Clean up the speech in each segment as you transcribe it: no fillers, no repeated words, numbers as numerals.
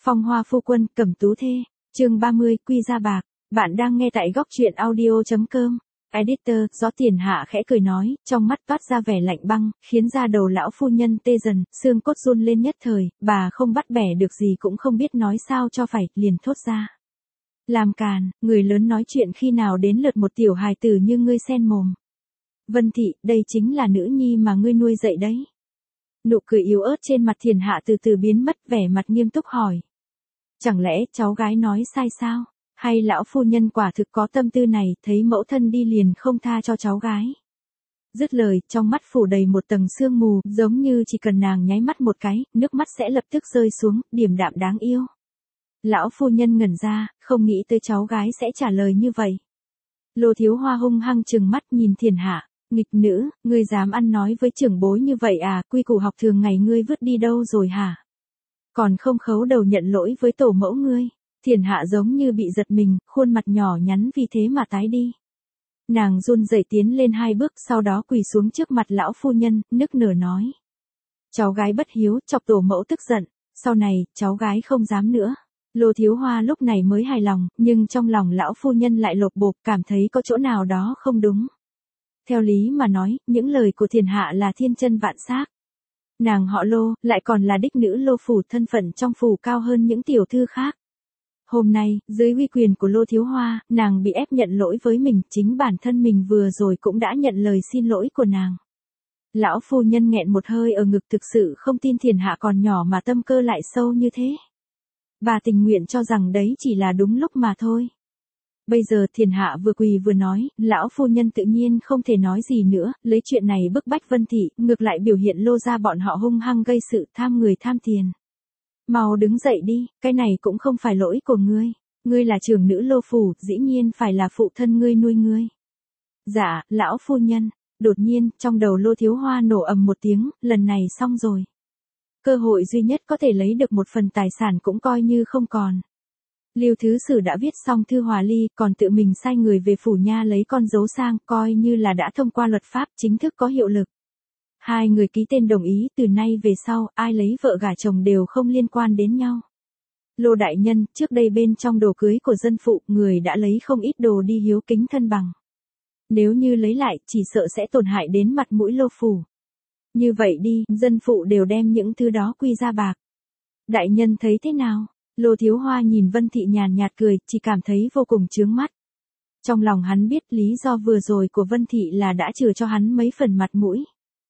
Phong Hoa Phu Quân, Cẩm Tú Thê, chương 30, Quy Gia Bạc. Bạn đang nghe tại góc truyện audio.com. Editor, Gió Tiền Hạ khẽ cười nói, trong mắt toát ra vẻ lạnh băng, khiến da đầu lão phu nhân tê dần, xương cốt run lên nhất thời, bà không bắt bẻ được gì cũng không biết nói sao cho phải, liền thốt ra. Làm càn, người lớn nói chuyện khi nào đến lượt một tiểu hài tử như ngươi sen mồm. Vân Thị, đây chính là nữ nhi mà ngươi nuôi dạy đấy. Nụ cười yếu ớt trên mặt Thiền Hạ từ từ biến mất, vẻ mặt nghiêm túc hỏi. Chẳng lẽ cháu gái nói sai sao? Hay lão phu nhân quả thực có tâm tư này, thấy mẫu thân đi liền không tha cho cháu gái? Dứt lời, trong mắt phủ đầy một tầng sương mù, giống như chỉ cần nàng nháy mắt một cái, nước mắt sẽ lập tức rơi xuống, điềm đạm đáng yêu. Lão phu nhân ngẩn ra, không nghĩ tới cháu gái sẽ trả lời như vậy. Lô Thiếu Hoa hung hăng trừng mắt nhìn Thiền Hạ. Nghịch nữ, ngươi dám ăn nói với trưởng bối như vậy à, quy củ học thường ngày ngươi vứt đi đâu rồi hả? Còn không khấu đầu nhận lỗi với tổ mẫu ngươi. Thiền Hạ giống như bị giật mình, khuôn mặt nhỏ nhắn vì thế mà tái đi. Nàng run rẩy tiến lên 2 bước, sau đó quỳ xuống trước mặt lão phu nhân, nức nở nói. Cháu gái bất hiếu, chọc tổ mẫu tức giận, sau này, cháu gái không dám nữa. Lô Thiếu Hoa lúc này mới hài lòng, nhưng trong lòng lão phu nhân lại lột bột, cảm thấy có chỗ nào đó không đúng. Theo lý mà nói, những lời của Thiền Hạ là thiên chân vạn xác. Nàng họ Lô, lại còn là đích nữ Lô phủ, thân phận trong phủ cao hơn những tiểu thư khác. Hôm nay, dưới uy quyền của Lô Thiếu Hoa, nàng bị ép nhận lỗi với mình, chính bản thân mình vừa rồi cũng đã nhận lời xin lỗi của nàng. Lão phu nhân nghẹn một hơi ở ngực, thực sự không tin Thiền Hạ còn nhỏ mà tâm cơ lại sâu như thế. Bà tình nguyện cho rằng đấy chỉ là đúng lúc mà thôi. Bây giờ Thiền Hạ vừa quỳ vừa nói, lão phu nhân tự nhiên không thể nói gì nữa, lấy chuyện này bức bách Vân Thị, ngược lại biểu hiện Lô gia bọn họ hung hăng gây sự, tham người tham tiền. Mau đứng dậy đi, cái này cũng không phải lỗi của ngươi. Ngươi là trưởng nữ Lô phủ, dĩ nhiên phải là phụ thân ngươi nuôi ngươi. Dạ, lão phu nhân. Đột nhiên, trong đầu Lô Thiếu Hoa nổ ầm một tiếng, lần này xong rồi. Cơ hội duy nhất có thể lấy được một phần tài sản cũng coi như không còn. Lưu Thứ Sử đã viết xong thư hòa ly, còn tự mình sai người về phủ nha lấy con dấu sang, coi như là đã thông qua luật pháp, chính thức có hiệu lực. Hai người ký tên đồng ý, từ nay về sau, ai lấy vợ gả chồng đều không liên quan đến nhau. Lô đại nhân, trước đây bên trong đồ cưới của dân phụ, người đã lấy không ít đồ đi hiếu kính thân bằng. Nếu như lấy lại, chỉ sợ sẽ tổn hại đến mặt mũi Lô phủ. Như vậy đi, dân phụ đều đem những thứ đó quy ra bạc. Đại nhân thấy thế nào? Lô Thiếu Hoa nhìn Vân Thị nhàn nhạt cười, chỉ cảm thấy vô cùng chướng mắt. Trong lòng hắn biết lý do vừa rồi của Vân Thị là đã trừ cho hắn mấy phần mặt mũi.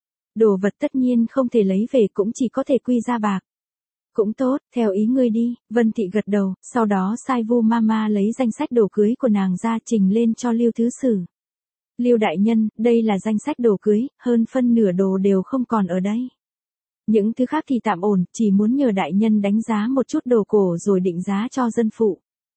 Đồ vật tất nhiên không thể lấy về, cũng chỉ có thể quy ra bạc. Cũng tốt, theo ý ngươi đi. Vân Thị gật đầu, sau đó sai Vu Mama lấy danh sách đồ cưới của nàng ra trình lên cho Lưu Thứ Sử. Lưu đại nhân, đây là danh sách đồ cưới, hơn phân nửa đồ đều không còn ở đây. Những thứ khác thì tạm ổn, chỉ muốn nhờ đại nhân đánh giá một chút đồ cổ rồi định giá cho dân phụ.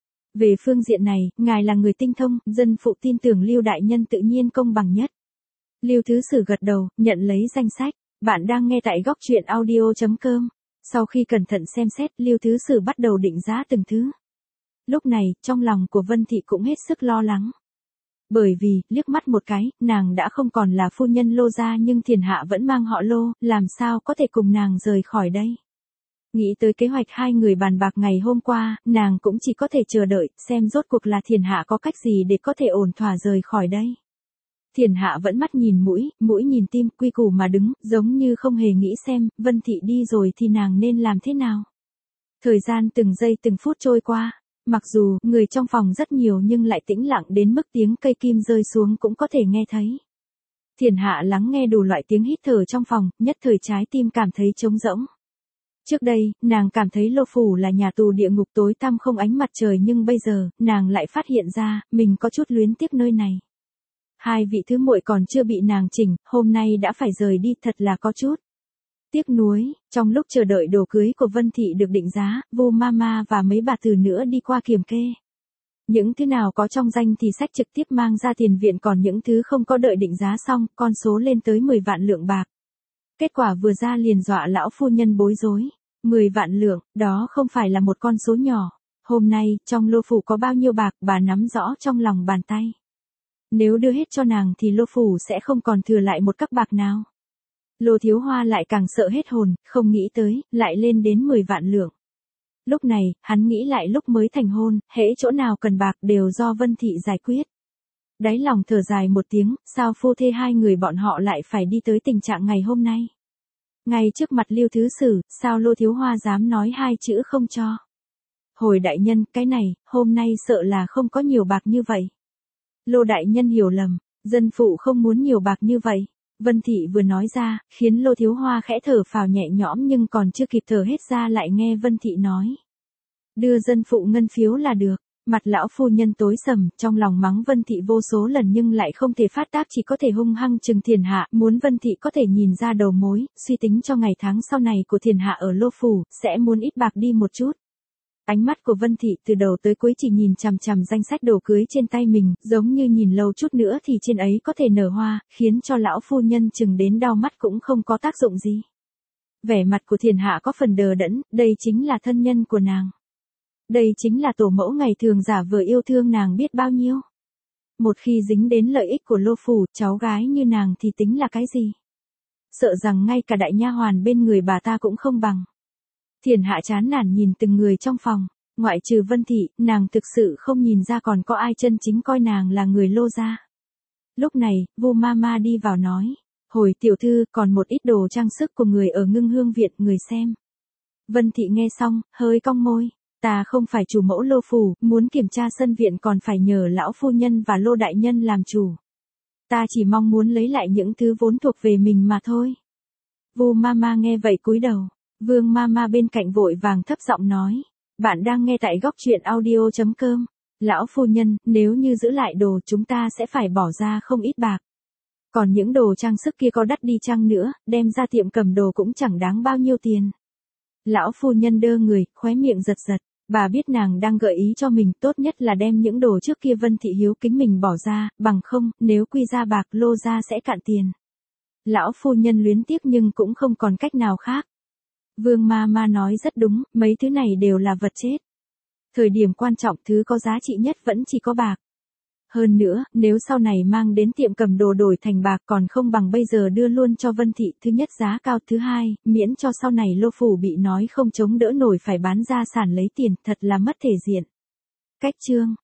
Về phương diện này, ngài là người tinh thông, dân phụ tin tưởng Lưu đại nhân tự nhiên công bằng nhất. Lưu Thứ Sử gật đầu, nhận lấy danh sách. Bạn đang nghe tại góc truyện audio.com. Sau khi cẩn thận xem xét, Lưu Thứ Sử bắt đầu định giá từng thứ. Lúc này, trong lòng của Vân Thị cũng hết sức lo lắng. Bởi vì, liếc mắt một cái, nàng đã không còn là phu nhân Lô gia, nhưng Thiền Hạ vẫn mang họ Lô, làm sao có thể cùng nàng rời khỏi đây. Nghĩ tới kế hoạch hai người bàn bạc ngày hôm qua, nàng cũng chỉ có thể chờ đợi, xem rốt cuộc là Thiền Hạ có cách gì để có thể ổn thỏa rời khỏi đây. Thiền Hạ vẫn mắt nhìn mũi nhìn tim, quy củ mà đứng, giống như không hề nghĩ xem, Vân Thị đi rồi thì nàng nên làm thế nào. Thời gian từng giây từng phút trôi qua. Mặc dù, người trong phòng rất nhiều nhưng lại tĩnh lặng đến mức tiếng cây kim rơi xuống cũng có thể nghe thấy. Thiền Hạ lắng nghe đủ loại tiếng hít thở trong phòng, nhất thời trái tim cảm thấy trống rỗng. Trước đây, nàng cảm thấy Lô phủ là nhà tù địa ngục tối tăm không ánh mặt trời, nhưng bây giờ, nàng lại phát hiện ra, mình có chút luyến tiếc nơi này. Hai vị thứ muội còn chưa bị nàng chỉnh, hôm nay đã phải rời đi, thật là có chút tiếc nuối. Trong lúc chờ đợi đồ cưới của Vân Thị được định giá, Vu Mama và mấy bà từ nữa đi qua kiểm kê. Những thứ nào có trong danh thì sách trực tiếp mang ra tiền viện, còn những thứ không có đợi định giá xong, con số lên tới 10 vạn lượng bạc. Kết quả vừa ra liền dọa lão phu nhân bối rối. 10 vạn lượng, đó không phải là một con số nhỏ. Hôm nay, trong Lô phủ có bao nhiêu bạc, bà nắm rõ trong lòng bàn tay. Nếu đưa hết cho nàng thì Lô phủ sẽ không còn thừa lại một các bạc nào. Lô Thiếu Hoa lại càng sợ hết hồn, không nghĩ tới, lại lên đến 10 vạn lượng. Lúc này, hắn nghĩ lại lúc mới thành hôn, hễ chỗ nào cần bạc đều do Vân Thị giải quyết. Đáy lòng thở dài một tiếng, sao phu thê hai người bọn họ lại phải đi tới tình trạng ngày hôm nay. Ngay trước mặt Lưu Thứ Sử, sao Lô Thiếu Hoa dám nói hai chữ không cho. Hồi đại nhân, cái này, hôm nay sợ là không có nhiều bạc như vậy. Lô đại nhân hiểu lầm, dân phụ không muốn nhiều bạc như vậy. Vân Thị vừa nói ra, khiến Lô Thiếu Hoa khẽ thở phào nhẹ nhõm nhưng còn chưa kịp thở hết ra lại nghe Vân Thị nói. Đưa dân phụ ngân phiếu là được. Mặt lão phu nhân tối sầm, trong lòng mắng Vân Thị vô số lần nhưng lại không thể phát tác, chỉ có thể hung hăng trừng Thiền Hạ, muốn Vân Thị có thể nhìn ra đầu mối, suy tính cho ngày tháng sau này của Thiền Hạ ở Lô Phủ, sẽ muốn ít bạc đi một chút. Ánh mắt của Vân Thị từ đầu tới cuối chỉ nhìn chằm chằm danh sách đồ cưới trên tay mình, giống như nhìn lâu chút nữa thì trên ấy có thể nở hoa, khiến cho lão phu nhân chừng đến đau mắt cũng không có tác dụng gì. Vẻ mặt của Thiền Hạ có phần đờ đẫn, đây chính là thân nhân của nàng. Đây chính là tổ mẫu ngày thường giả vờ yêu thương nàng biết bao nhiêu. Một khi dính đến lợi ích của Lô Phủ, cháu gái như nàng thì tính là cái gì? Sợ rằng ngay cả đại nha hoàn bên người bà ta cũng không bằng. Thiền Hạ chán nản nhìn từng người trong phòng, ngoại trừ Vân Thị, nàng thực sự không nhìn ra còn có ai chân chính coi nàng là người Lô gia. Lúc này, Vu Mama đi vào nói, hồi tiểu thư còn một ít đồ trang sức của người ở Ngưng Hương viện, người xem. Vân Thị nghe xong, hơi cong môi. Ta không phải chủ mẫu Lô Phủ, muốn kiểm tra sân viện còn phải nhờ lão phu nhân và Lô đại nhân làm chủ. Ta chỉ mong muốn lấy lại những thứ vốn thuộc về mình mà thôi. Vu Mama nghe vậy cúi đầu, Vương Mama bên cạnh vội vàng thấp giọng nói, bạn đang nghe tại góc truyện audio.com. Lão phu nhân, nếu như giữ lại đồ chúng ta sẽ phải bỏ ra không ít bạc. Còn những đồ trang sức kia có đắt đi chăng nữa, đem ra tiệm cầm đồ cũng chẳng đáng bao nhiêu tiền. Lão phu nhân đơ người, khóe miệng giật giật. Bà biết nàng đang gợi ý cho mình, tốt nhất là đem những đồ trước kia Vân Thị hiếu kính mình bỏ ra, bằng không, nếu quy ra bạc Lô gia sẽ cạn tiền. Lão phu nhân luyến tiếc nhưng cũng không còn cách nào khác. Vương Mama nói rất đúng, mấy thứ này đều là vật chết. Thời điểm quan trọng thứ có giá trị nhất vẫn chỉ có bạc. Hơn nữa, nếu sau này mang đến tiệm cầm đồ đổi thành bạc còn không bằng bây giờ đưa luôn cho Vân Thị, thứ nhất giá cao, thứ hai, miễn cho sau này Lô Phủ bị nói không chống đỡ nổi phải bán gia sản lấy tiền, thật là mất thể diện. Cách chương